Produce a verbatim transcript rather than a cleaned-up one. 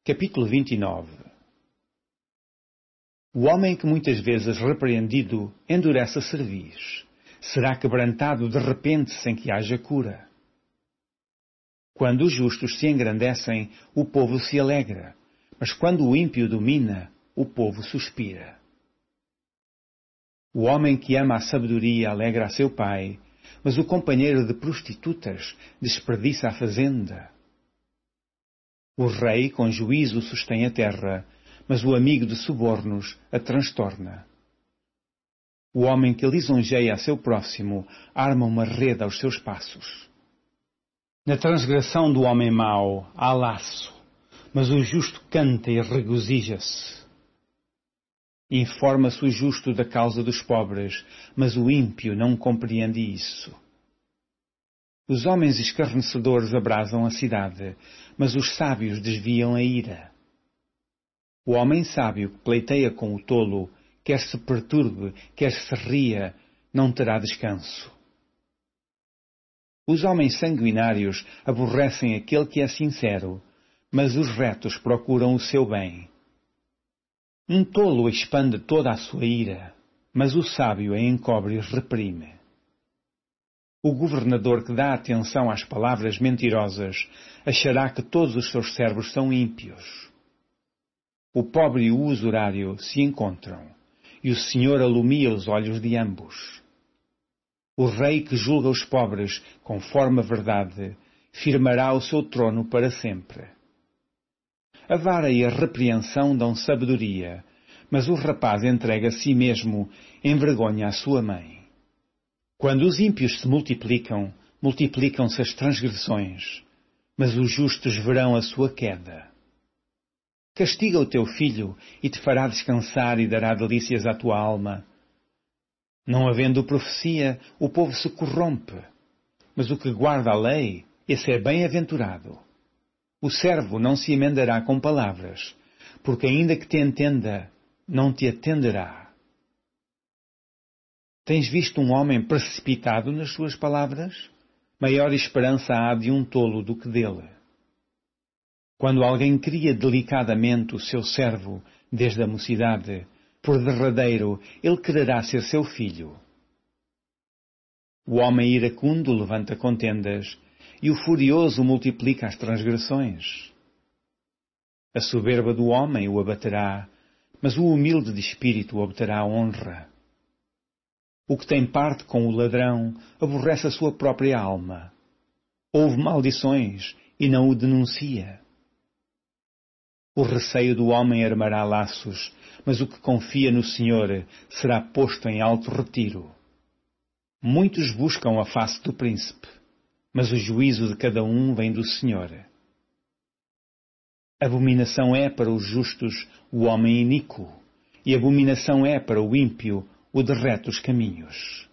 Capítulo vinte e nove. O homem que muitas vezes repreendido endurece a cerviz, será quebrantado de repente sem que haja cura. Quando os justos se engrandecem, o povo se alegra, mas quando o ímpio domina, o povo suspira. O homem que ama a sabedoria alegra a seu pai, mas o companheiro de prostitutas desperdiça a fazenda. O rei com juízo sustém a terra, mas o amigo de subornos a transtorna. O homem que lisonjeia a seu próximo arma uma rede aos seus passos. Na transgressão do homem mau há laço, mas o justo canta e regozija-se. Informa-se o justo da causa dos pobres, mas o ímpio não compreende isso. Os homens escarnecedores abrasam a cidade, mas os sábios desviam a ira. O homem sábio que pleiteia com o tolo, quer se perturbe, quer se ria, não terá descanso. Os homens sanguinários aborrecem aquele que é sincero, mas os retos procuram o seu bem. Um tolo expande toda a sua ira, mas o sábio a encobre e reprime. O governador que dá atenção às palavras mentirosas achará que todos os seus servos são ímpios. O pobre e o usurário se encontram, e o Senhor alumia os olhos de ambos. O rei que julga os pobres conforme a verdade firmará o seu trono para sempre. A vara e a repreensão dão sabedoria, mas o rapaz entrega a si mesmo, envergonha a sua mãe. Quando os ímpios se multiplicam, multiplicam-se as transgressões, mas os justos verão a sua queda. Castiga o teu filho e te fará descansar e dará delícias à tua alma. Não havendo profecia, o povo se corrompe, mas o que guarda a lei, esse é bem-aventurado. O servo não se emendará com palavras, porque ainda que te entenda, não te atenderá. Tens visto um homem precipitado nas suas palavras? Maior esperança há de um tolo do que dele. Quando alguém cria delicadamente o seu servo desde a mocidade, por derradeiro ele quererá ser seu filho. O homem iracundo levanta contendas, e o furioso multiplica as transgressões. A soberba do homem o abaterá, mas o humilde de espírito obterá honra. O que tem parte com o ladrão aborrece a sua própria alma. Ouve maldições e não o denuncia. O receio do homem armará laços, mas o que confia no Senhor será posto em alto retiro. Muitos buscam a face do príncipe, mas o juízo de cada um vem do Senhor. Abominação é para os justos o homem iníquo, e abominação é para o ímpio o de retos caminhos.